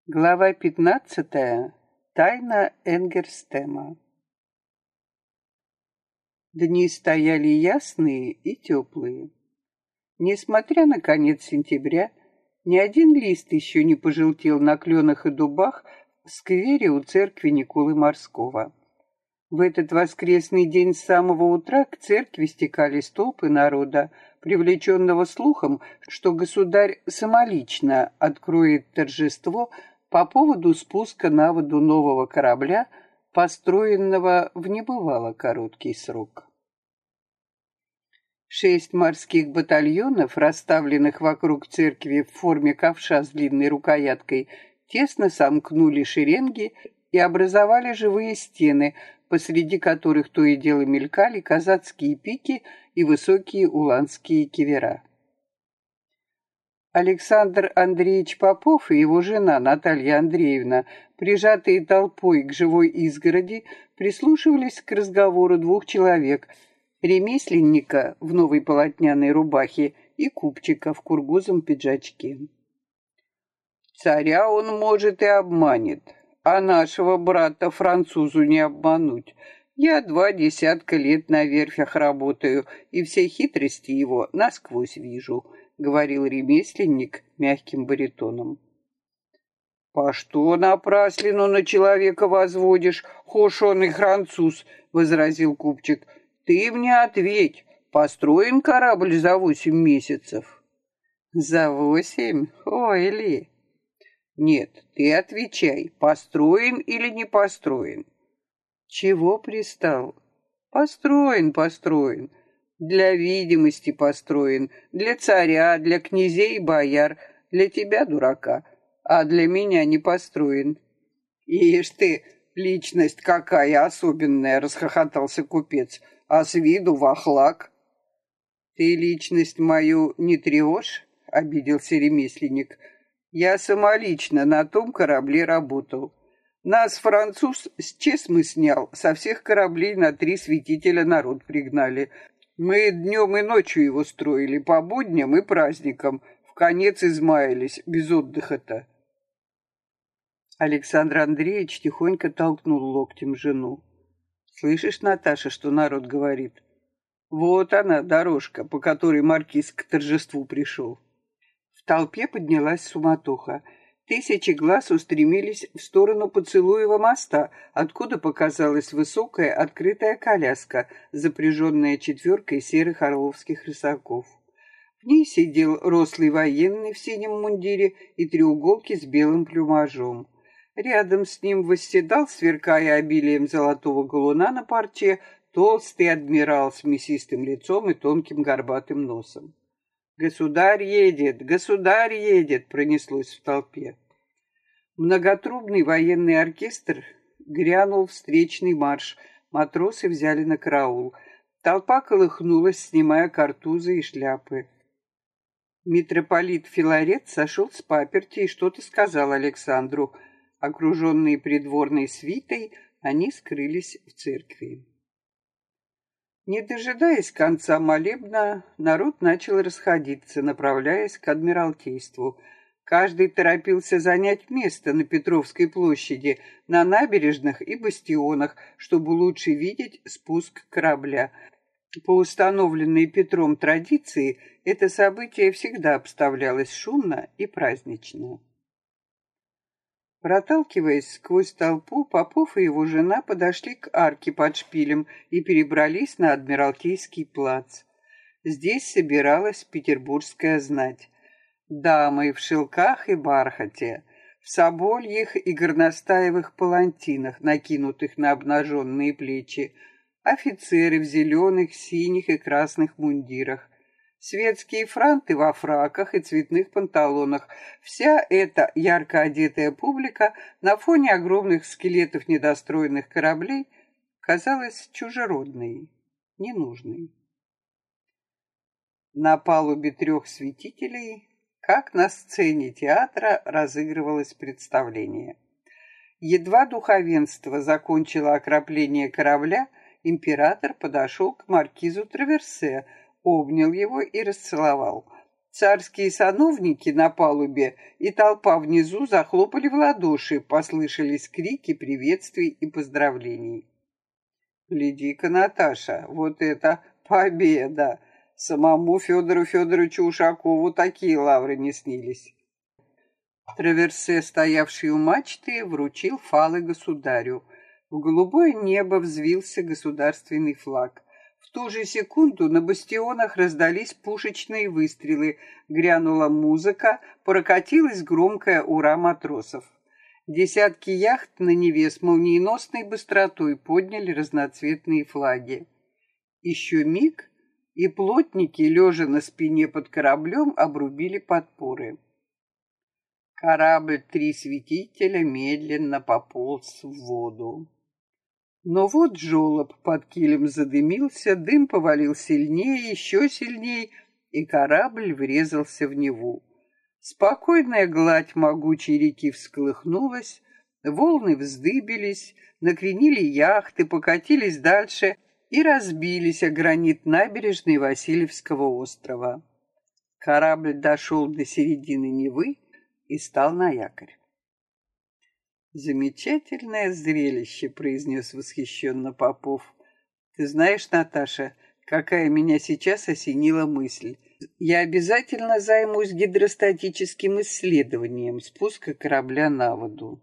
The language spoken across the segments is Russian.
Глава 15. Тайна Энгерстема. Дни стояли ясные и теплые. Несмотря на конец сентября, ни один лист еще не пожелтел на кленах и дубах в сквере у церкви Николы Морского. В этот воскресный день с самого утра к церкви стекались толпы народа, привлеченного слухом, что государь самолично откроет торжество по поводу спуска на воду нового корабля, построенного в небывало короткий срок. 6 морских батальонов, расставленных вокруг церкви в форме ковша с длинной рукояткой, тесно сомкнули шеренги и образовали живые стены, посреди которых то и дело мелькали казацкие пики и высокие уланские кивера. Александр Андреевич Попов и его жена Наталья Андреевна, прижатые толпой к живой изгороди, прислушивались к разговору двух человек: ремесленника в новой полотняной рубахе и купчика в кургузом пиджачке. «Царя он, может, и обманет, а нашего брата французу не обмануть. Я 20 лет на верфях работаю, и все хитрости его насквозь вижу», — говорил ремесленник мягким баритоном. «По что напраслину на человека возводишь, хошь он и француз?» — возразил купчик. «Ты мне ответь, построен корабль за 8 месяцев?» «За 8? Ой ли!» «Нет, ты отвечай, построен или не построен?» «Чего пристал?» «Построен, построен. Для видимости построен, для царя, для князей и бояр, для тебя, дурака, а для меня не построен». «Ишь ты, личность какая особенная!» — расхохотался купец. «А с виду вахлак». «Ты личность мою не тревожь?» — обиделся ремесленник. «Я самолично на том корабле работал. Нас француз с Чесмы снял, со всех кораблей на 3 святителя народ пригнали. Мы днем и ночью его строили, по будням и праздникам, в конец измаялись, без отдыха-то». Александр Андреевич тихонько толкнул локтем жену. «Слышишь, Наташа, что народ говорит? Вот она, дорожка, по которой маркиз к торжеству пришел». В толпе поднялась суматоха. Тысячи глаз устремились в сторону Поцелуева моста, откуда показалась высокая открытая коляска, запряженная 4 серых орловских рысаков. В ней сидел рослый военный в синем мундире и треуголке с белым плюмажом. Рядом с ним восседал, сверкая обилием золотого галуна на парче, толстый адмирал с мясистым лицом и тонким горбатым носом. «Государь едет! Государь едет!» — пронеслось в толпе. Многотрубный военный оркестр грянул встречный марш. Матросы взяли на караул. Толпа колыхнулась, снимая картузы и шляпы. Митрополит Филарет сошел с паперти и что-то сказал Александру. Окруженные придворной свитой, они скрылись в церкви. Не дожидаясь конца молебна, народ начал расходиться, направляясь к Адмиралтейству. Каждый торопился занять место на Петровской площади, на набережных и бастионах, чтобы лучше видеть спуск корабля. По установленной Петром традиции, это событие всегда обставлялось шумно и празднично. Проталкиваясь сквозь толпу, Попов и его жена подошли к арке под шпилем и перебрались на Адмиралтейский плац. Здесь собиралась петербургская знать. Дамы в шелках и бархате, в собольих и горностаевых палантинах, накинутых на обнаженные плечи, офицеры в зеленых, синих и красных мундирах, светские франты во фраках и цветных панталонах. Вся эта ярко одетая публика на фоне огромных скелетов недостроенных кораблей казалась чужеродной, ненужной. На палубе 3 святителей, как на сцене театра, разыгрывалось представление. Едва духовенство закончило окропление корабля, император подошел к маркизу Траверсе, обнял его и расцеловал. Царские сановники на палубе и толпа внизу захлопали в ладоши, послышались крики приветствий и поздравлений. «Гляди-ка, Наташа, вот это победа! Самому Федору Федоровичу Ушакову такие лавры не снились». Траверсе, стоявший у мачты, вручил фалы государю. В голубое небо взвился государственный флаг. В ту же секунду на бастионах раздались пушечные выстрелы, грянула музыка, прокатилась громкая «Ура!» матросов. Десятки яхт на Неве с молниеносной быстротой подняли разноцветные флаги. Еще миг, и плотники, лежа на спине под кораблем, обрубили подпоры. Корабль «Три святителя» медленно пополз в воду. Но вот жолоб под килем задымился, дым повалил сильнее, еще сильнее, и корабль врезался в Неву. Спокойная гладь могучей реки всколыхнулась, волны вздыбились, накренили яхты, покатились дальше и разбились о гранит набережной Васильевского острова. Корабль дошел до середины Невы и стал на якорь. «Замечательное зрелище», — произнес восхищенно Попов. «Ты знаешь, Наташа, какая меня сейчас осенила мысль? Я обязательно займусь гидростатическим исследованием спуска корабля на воду».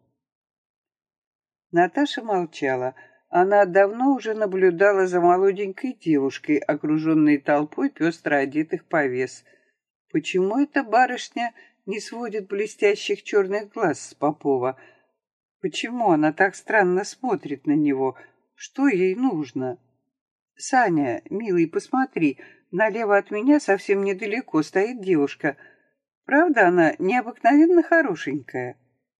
Наташа молчала. Она давно уже наблюдала за молоденькой девушкой, окруженной толпой пестро одетых повес. Почему эта барышня не сводит блестящих черных глаз с Попова? Почему она так странно смотрит на него? Что ей нужно? «Саня, милый, посмотри, налево от меня совсем недалеко стоит девушка. Правда, она необыкновенно хорошенькая?»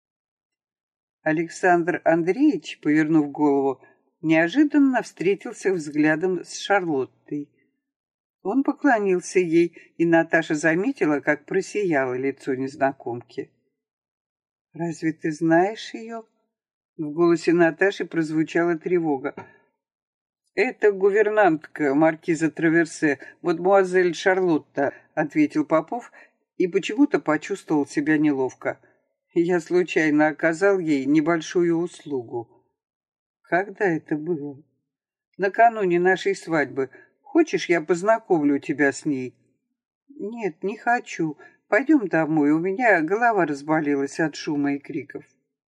Александр Андреевич, повернув голову, неожиданно встретился взглядом с Шарлоттой. Он поклонился ей, и Наташа заметила, как просияло лицо незнакомки. «Разве ты знаешь ее?» В голосе Наташи прозвучала тревога. «Это гувернантка маркиза Траверсе, мадемуазель Шарлотта», — ответил Попов и почему-то почувствовал себя неловко. «Я случайно оказал ей небольшую услугу». «Когда это было?» «Накануне нашей свадьбы. Хочешь, я познакомлю тебя с ней?» «Нет, не хочу. Пойдем домой, у меня голова разболелась от шума и криков».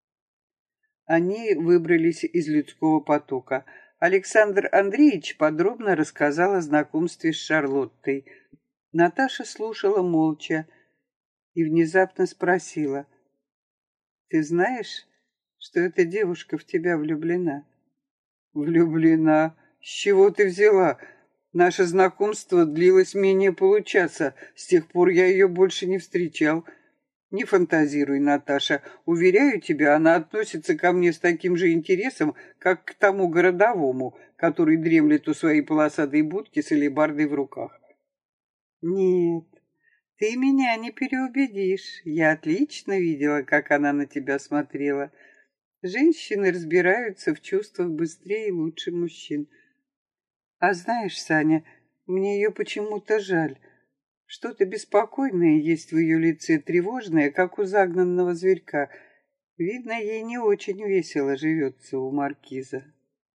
Они выбрались из людского потока. Александр Андреевич подробно рассказал о знакомстве с Шарлоттой. Наташа слушала молча и внезапно спросила: «Ты знаешь, что эта девушка в тебя влюблена?» «Влюблена? С чего ты взяла? Наше знакомство длилось менее получаса. С тех пор я ее больше не встречал». «Не фантазируй, Наташа. Уверяю тебя, она относится ко мне с таким же интересом, как к тому городовому, который дремлет у своей полосатой будки с алебардой в руках». «Нет, ты меня не переубедишь. Я отлично видела, как она на тебя смотрела. Женщины разбираются в чувствах быстрее и лучше мужчин. А знаешь, Саня, мне ее почему-то жаль. Что-то беспокойное есть в ее лице, тревожное, как у загнанного зверька. Видно, ей не очень весело живется у маркиза».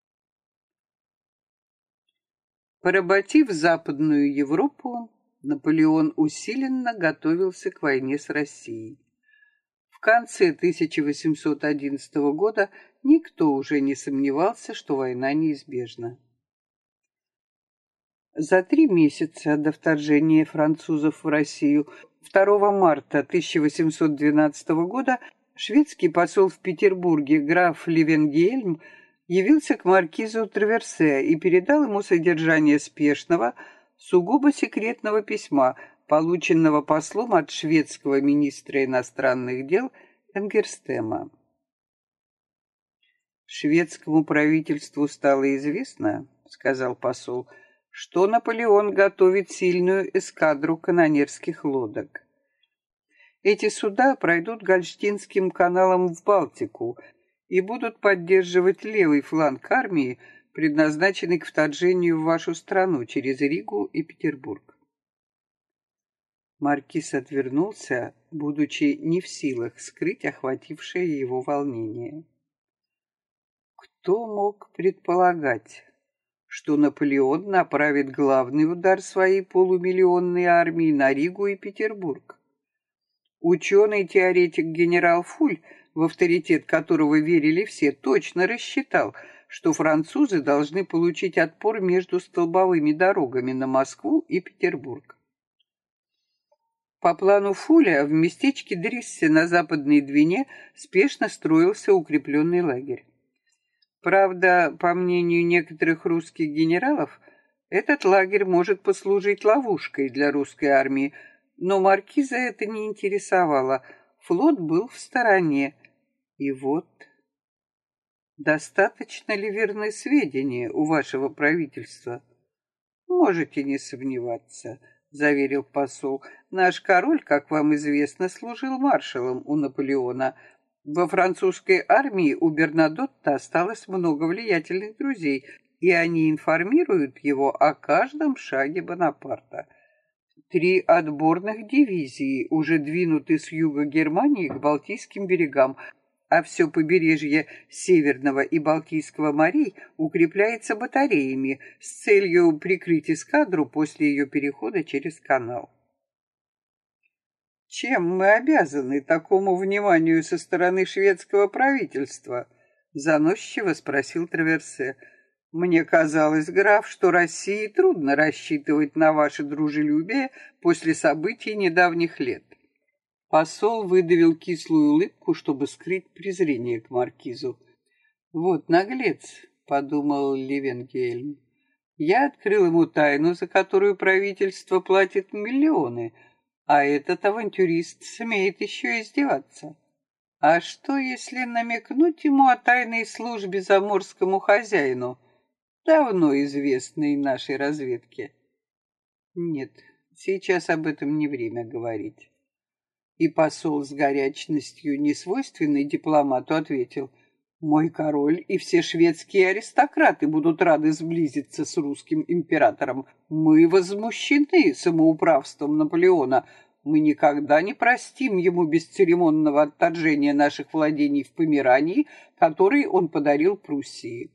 Поработив Западную Европу, Наполеон усиленно готовился к войне с Россией. В конце 1811 года никто уже не сомневался, что война неизбежна. За 3 месяца до вторжения французов в Россию 2 марта 1812 года шведский посол в Петербурге граф Левенгельм явился к маркизу Траверсе и передал ему содержание спешного, сугубо секретного письма, полученного послом от шведского министра иностранных дел Энгерстема. «Шведскому правительству стало известно, — сказал посол, — что Наполеон готовит сильную эскадру канонерских лодок. Эти суда пройдут Гольштинским каналом в Балтику и будут поддерживать левый фланг армии, предназначенный к вторжению в вашу страну через Ригу и Петербург». Маркиз отвернулся, будучи не в силах скрыть охватившее его волнение. Кто мог предполагать, что Наполеон направит главный удар своей полумиллионной армии на Ригу и Петербург? Ученый-теоретик генерал Фуль, в авторитет которого верили все, точно рассчитал, что французы должны получить отпор между столбовыми дорогами на Москву и Петербург. По плану Фуля в местечке Дриссе на Западной Двине спешно строился укрепленный лагерь. Правда, по мнению некоторых русских генералов, этот лагерь может послужить ловушкой для русской армии, но маркиза это не интересовало. Флот был в стороне. И вот... Достаточно ли верны сведения у вашего правительства? Можете не сомневаться, заверил посол. Наш король, как вам известно, служил маршалом у Наполеона. Во французской армии у Бернадотта осталось много влиятельных друзей, и они информируют его о каждом шаге Бонапарта. 3 отборных дивизии уже двинуты с юга Германии к Балтийским берегам, а все побережье Северного и Балтийского морей укрепляется батареями с целью прикрыть эскадру после ее перехода через канал. Чем мы обязаны такому вниманию со стороны шведского правительства? Заносчиво спросил Траверсе. Мне казалось, граф, что России трудно рассчитывать на ваше дружелюбие после событий недавних лет. Посол выдавил кислую улыбку, чтобы скрыть презрение к маркизу. «Вот наглец», — подумал Левенгельм. «Я открыл ему тайну, за которую правительство платит миллионы, а этот авантюрист смеет еще издеваться. А что, если намекнуть ему о тайной службе заморскому хозяину, давно известной нашей разведке?» «Нет, сейчас об этом не время говорить». И посол с горячностью, несвойственной дипломату, ответил: «Мой король и все шведские аристократы будут рады сблизиться с русским императором. Мы возмущены самоуправством Наполеона. Мы никогда не простим ему бесцеремонного отторжения наших владений в Померании, которые он подарил Пруссии».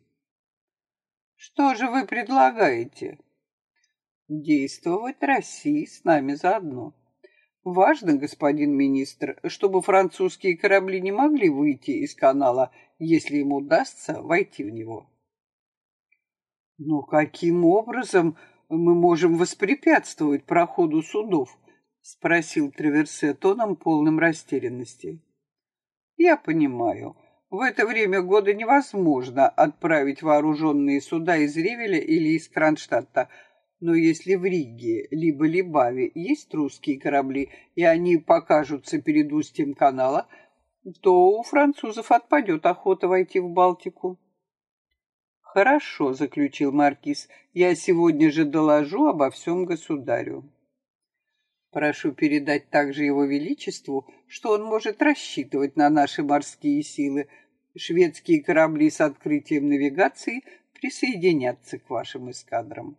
«Что же вы предлагаете?» «Действовать России с нами заодно. Важно, господин министр, чтобы французские корабли не могли выйти из канала, если им удастся войти в него». «Но каким образом мы можем воспрепятствовать проходу судов?» — спросил Траверсе тоном, полным растерянности. «Я понимаю, в это время года невозможно отправить вооруженные суда из Ревеля или из Кронштадта. Но если в Риге либо Либаве есть русские корабли, и они покажутся перед устьем канала, то у французов отпадет охота войти в Балтику». «Хорошо», — заключил маркиз, — «я сегодня же доложу обо всем государю. Прошу передать также его величеству, что он может рассчитывать на наши морские силы. Шведские корабли с открытием навигации присоединятся к вашим эскадрам».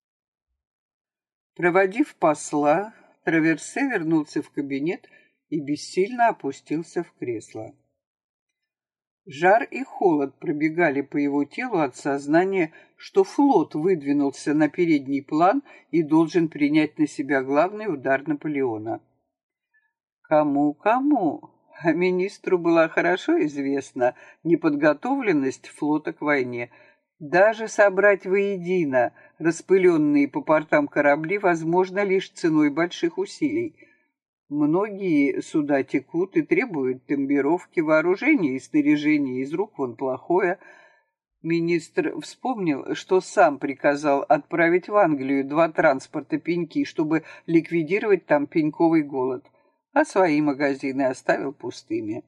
Проводив посла, Траверсе вернулся в кабинет и бессильно опустился в кресло. Жар и холод пробегали по его телу от сознания, что флот выдвинулся на передний план и должен принять на себя главный удар Наполеона. Кому-кому, а министру была хорошо известна неподготовленность флота к войне. Даже собрать воедино распыленные по портам корабли возможно лишь ценой больших усилий. Многие суда текут и требуют тембировки, вооружения и снаряжения из рук вон плохое. Министр вспомнил, что сам приказал отправить в Англию 2 транспорта пеньки, чтобы ликвидировать там пеньковый голод, а свои магазины оставил пустыми.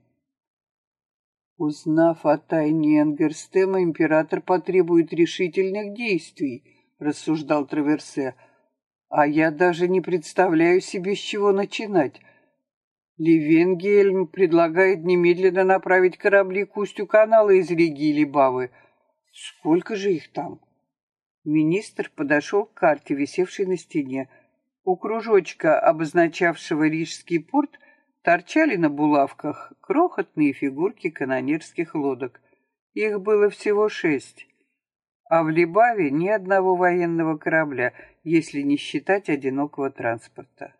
«Узнав о тайне Энгерстема, император потребует решительных действий», — рассуждал Траверсе. «А я даже не представляю себе, с чего начинать. Левенгельм предлагает немедленно направить корабли к устью канала из Риги или Бавы. Сколько же их там?» Министр подошел к карте, висевшей на стене. У кружочка, обозначавшего Рижский порт, торчали на булавках крохотные фигурки канонерских лодок. Их было всего 6, а в Либаве ни одного военного корабля, если не считать одинокого транспорта.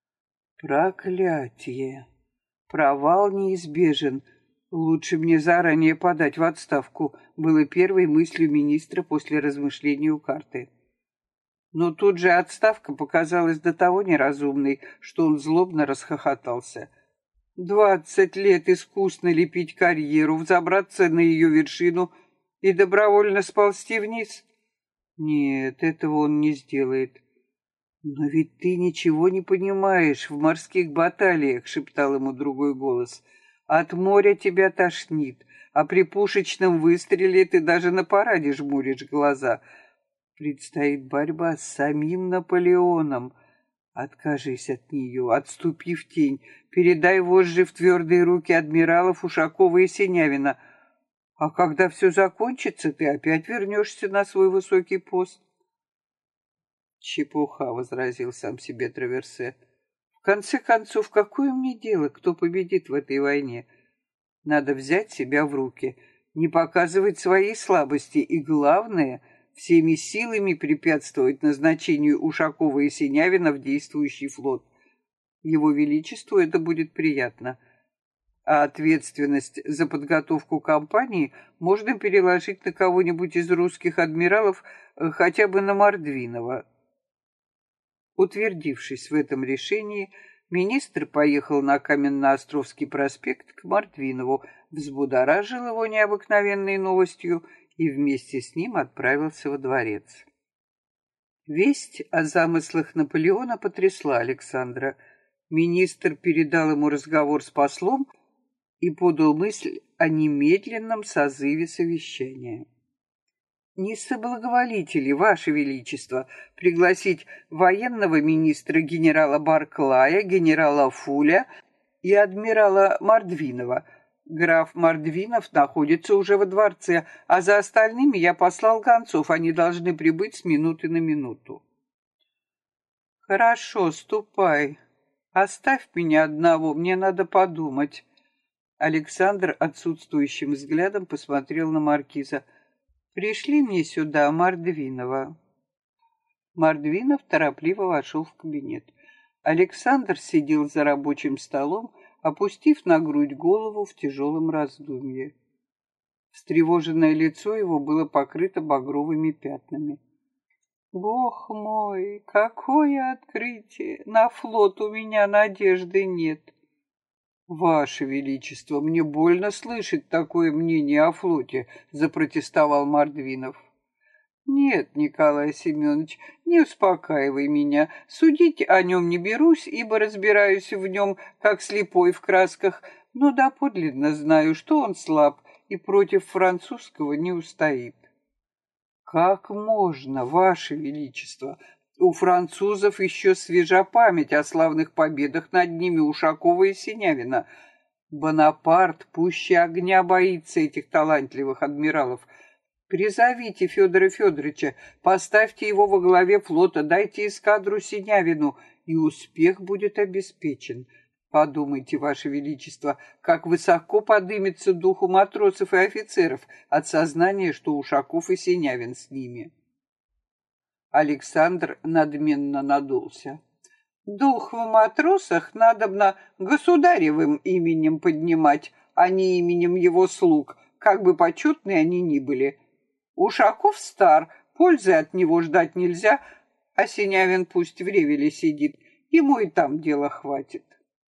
Проклятие! Провал неизбежен. Лучше мне заранее подать в отставку, было первой мыслью министра после размышлений у карты. Но тут же отставка показалась до того неразумной, что он злобно расхохотался. 20 лет искусно лепить карьеру, взобраться на ее вершину и добровольно сползти вниз? Нет, этого он не сделает. «Но ведь ты ничего не понимаешь в морских баталиях», — шептал ему другой голос. «От моря тебя тошнит, а при пушечном выстреле ты даже на параде жмуришь глаза. Предстоит борьба с самим Наполеоном. Откажись от нее, отступи в тень, передай вожжи в твердые руки адмиралов Ушакова и Синявина. А когда все закончится, ты опять вернешься на свой высокий пост». «Чепуха», — возразил сам себе Траверсе. «В конце концов, какое мне дело, кто победит в этой войне? Надо взять себя в руки, не показывать своей слабости и, главное, всеми силами препятствовать назначению Ушакова и Синявина в действующий флот. Его Величеству это будет приятно. А ответственность за подготовку кампании можно переложить на кого-нибудь из русских адмиралов, хотя бы на Мордвинова». Утвердившись в этом решении, министр поехал на Каменноостровский проспект к Мордвинову, взбудоражил его необыкновенной новостью и вместе с ним отправился во дворец. Весть о замыслах Наполеона потрясла Александра. Министр передал ему разговор с послом и подал мысль о немедленном созыве совещания. «Не соблаговолите ли, Ваше Величество, пригласить военного министра генерала Барклая, генерала Фуля и адмирала Мордвинова? Граф Мордвинов находится уже во дворце, а за остальными я послал гонцов, они должны прибыть с минуты на минуту». «Хорошо, ступай. Оставь меня одного, мне надо подумать». Александр отсутствующим взглядом посмотрел на маркиза. «Пришли мне сюда Мордвинова». Мордвинов торопливо вошел в кабинет. Александр сидел за рабочим столом, опустив на грудь голову в тяжелом раздумье. Встревоженное лицо его было покрыто багровыми пятнами. «Бог мой, какое открытие! На флот у меня надежды нет». «Ваше Величество, мне больно слышать такое мнение о флоте», — запротестовал Мордвинов. «Нет, Николай Семенович, не успокаивай меня. Судить о нем не берусь, ибо разбираюсь в нем, как слепой в красках, но доподлинно знаю, что он слаб и против французского не устоит». «Как можно, Ваше Величество? У французов еще свежа память о славных победах над ними Ушакова и Синявина. Бонапарт пуще огня боится этих талантливых адмиралов. Призовите Федора Федоровича, поставьте его во главе флота, дайте эскадру Синявину, и успех будет обеспечен. Подумайте, Ваше Величество, как высоко подымется дух у матросов и офицеров от сознания, что Ушаков и Синявин с ними». Александр надменно надулся. «Дух в матросах надобно государевым именем поднимать, а не именем его слуг, как бы почетные они ни были. Ушаков стар, пользы от него ждать нельзя, а Синявин пусть в Ревеле сидит, ему и там дела хватит».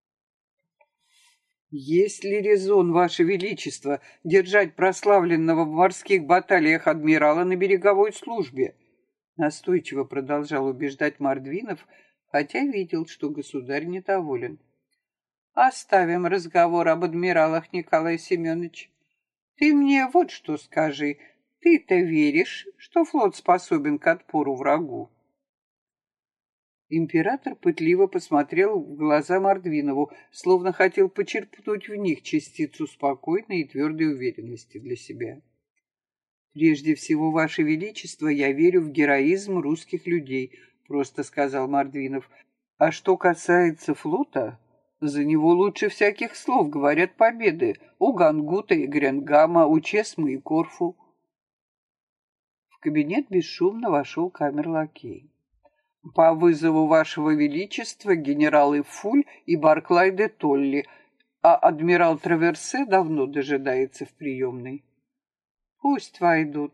«Есть ли резон, Ваше Величество, держать прославленного в морских баталиях адмирала на береговой службе?» Настойчиво продолжал убеждать Мордвинов, хотя видел, что государь недоволен. «Оставим разговор об адмиралах, Николай Семенович. Ты мне вот что скажи. Ты-то веришь, что флот способен к отпору врагу?» Император пытливо посмотрел в глаза Мордвинову, словно хотел почерпнуть в них частицу спокойной и твердой уверенности для себя. «Прежде всего, Ваше Величество, я верю в героизм русских людей», — просто сказал Мордвинов. А что касается флота, за него лучше всяких слов говорят победы у Гангута и Гренгама, у Чесмы и Корфу. В кабинет бесшумно вошел камерлакей. По вызову вашего величества генералы Фуль и Барклай де Толли, а адмирал Траверсе давно дожидается в приемной. Пусть войдут.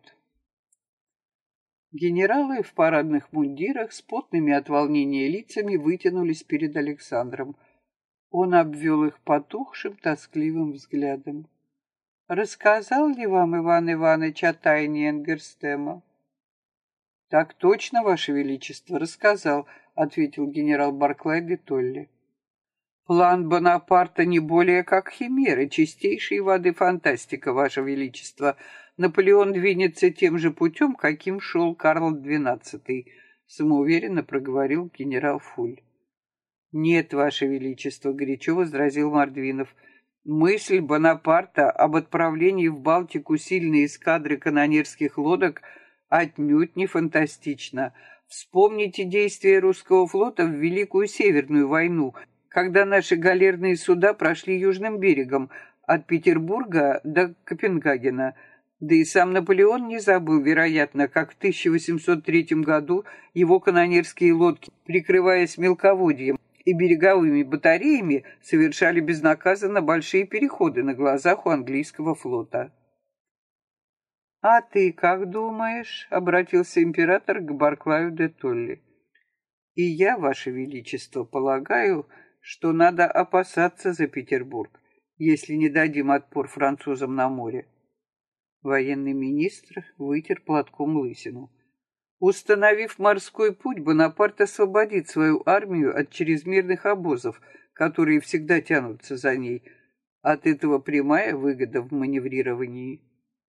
Генералы в парадных мундирах с потными от волнения лицами вытянулись перед Александром. Он обвел их потухшим, тоскливым взглядом. «Рассказал ли вам Иван Иванович о тайне Энгерстема?» «Так точно, Ваше Величество, рассказал», — ответил генерал Барклай де Толли. «План Бонапарта не более как химера, чистейшей воды фантастика, Ваше Величество. Наполеон двинется тем же путем, каким шел Карл XII», — самоуверенно проговорил генерал Фуль. «Нет, Ваше Величество», — горячо возразил Мордвинов. «Мысль Бонапарта об отправлении в Балтику сильной эскадры канонерских лодок отнюдь не фантастична. Вспомните действия русского флота в Великую Северную войну, когда наши галерные суда прошли южным берегом от Петербурга до Копенгагена. Да и сам Наполеон не забыл, вероятно, как в 1803 году его канонерские лодки, прикрываясь мелководьем и береговыми батареями, совершали безнаказанно большие переходы на глазах у английского флота. «А ты как думаешь?» — обратился император к Барклаю де Толли. «И я, Ваше Величество, полагаю, что надо опасаться за Петербург, если не дадим отпор французам на море». Военный министр вытер платком лысину. Установив морской путь, Бонапарт освободит свою армию от чрезмерных обозов, которые всегда тянутся за ней. От этого прямая выгода в маневрировании.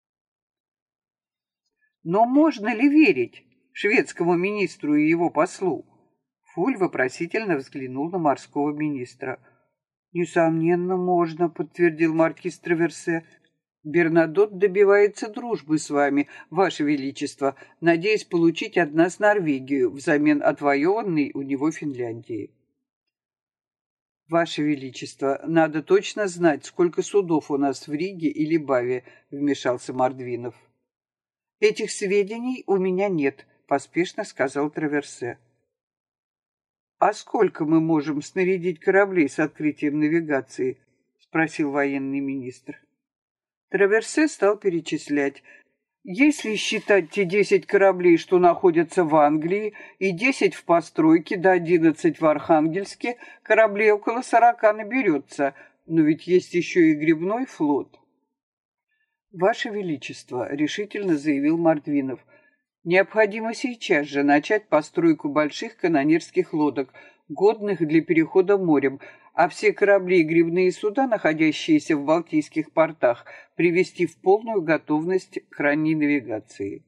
Но можно ли верить шведскому министру и его послу? Фуль вопросительно взглянул на морского министра. «Несомненно, можно», — подтвердил маркиз Траверсе. «Бернадотт добивается дружбы с вами, Ваше Величество, надеясь получить от нас Норвегию взамен отвоеванной у него Финляндии». «Ваше Величество, надо точно знать, сколько судов у нас в Риге или Баве», — вмешался Мордвинов. «Этих сведений у меня нет», — поспешно сказал Траверсе. «А сколько мы можем снарядить кораблей с открытием навигации?» — спросил военный министр. Траверсе стал перечислять. «Если считать те 10 кораблей, что находятся в Англии, и 10 в постройке, да 11 в Архангельске, кораблей около 40 наберется, но ведь есть еще и гребной флот». «Ваше Величество», — решительно заявил Мордвинов, — «необходимо сейчас же начать постройку больших канонерских лодок, годных для перехода морем, а все корабли и гребные суда, находящиеся в Балтийских портах, привести в полную готовность к ранней навигации».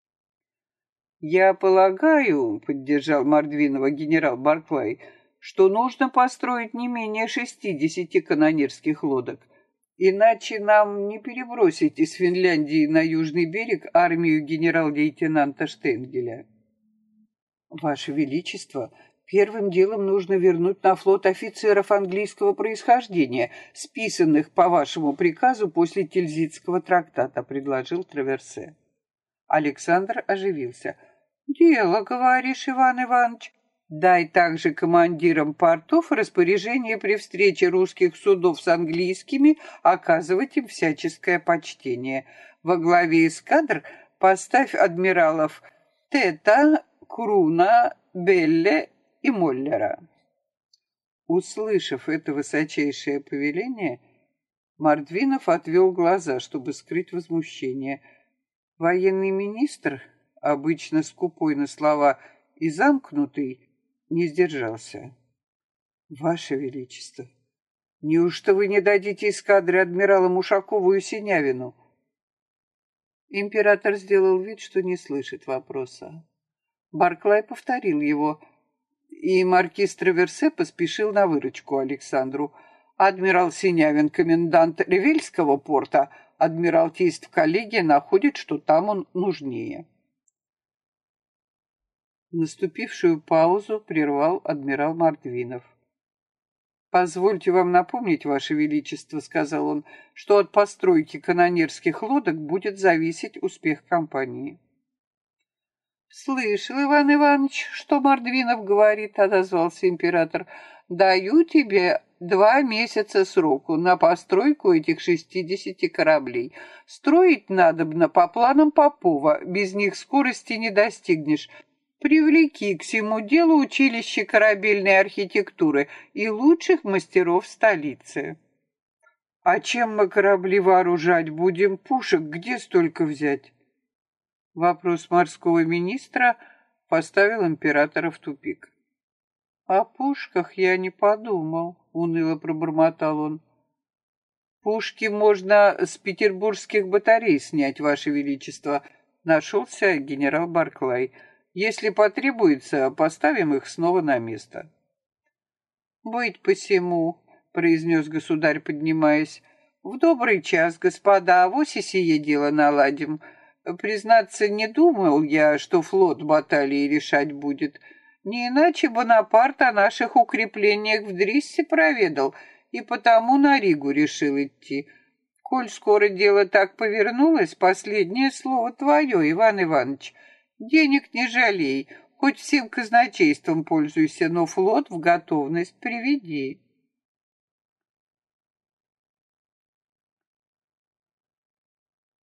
«Я полагаю», — поддержал Мордвинова генерал Барклай, «что нужно построить не менее 60 канонерских лодок. Иначе нам не перебросить из Финляндии на южный берег армию генерал-лейтенанта Штенгеля». «Ваше Величество, первым делом нужно вернуть на флот офицеров английского происхождения, списанных по вашему приказу после Тильзитского трактата», — предложил Траверсе. Александр оживился. «Дело, говоришь, Иван Иванович. Дай также командирам портов распоряжение при встрече русских судов с английскими оказывать им всяческое почтение. Во главе эскадр поставь адмиралов Тета, Круна, Белле и Моллера». Услышав это высочайшее повеление, Мордвинов отвел глаза, чтобы скрыть возмущение. Военный министр, обычно скупой на слова и замкнутый, не сдержался. «Ваше Величество, неужто вы не дадите эскадре адмирала Ушакову и Синявину?» Император сделал вид, что не слышит вопроса. Барклай повторил его, и маркиз Траверсе поспешил на выручку Александру. Адмирал Синявин, комендант Ревельского порта, адмиралтейство коллегия находит, что там он нужнее. Наступившую паузу прервал адмирал Мартвинов. «Позвольте вам напомнить, Ваше Величество, — сказал он, — что от постройки канонерских лодок будет зависеть успех кампании». «Слышал, Иван Иванович, что Мартвинов говорит, — отозвался император. — Даю тебе 2 месяца сроку на постройку этих 60 кораблей. Строить надобно по планам Попова, без них скорости не достигнешь. Привлеки к всему делу училище корабельной архитектуры и лучших мастеров столицы». «А чем мы корабли вооружать будем? Пушек где столько взять?» Вопрос морского министра поставил императора в тупик. «О пушках я не подумал», — уныло пробормотал он. «Пушки можно с петербургских батарей снять, Ваше Величество», — нашелся генерал Барклай. «Если потребуется, поставим их снова на место». «Быть посему», — произнес государь, поднимаясь. «В добрый час, господа, авось и сие дело наладим. Признаться, не думал я, что флот баталии решать будет. Не иначе Бонапарт о наших укреплениях в Дриссе проведал, и потому на Ригу решил идти. Коль скоро дело так повернулось, последнее слово твое, Иван Иванович. Денег не жалей, хоть всем казначейством пользуйся, но флот в готовность приведи».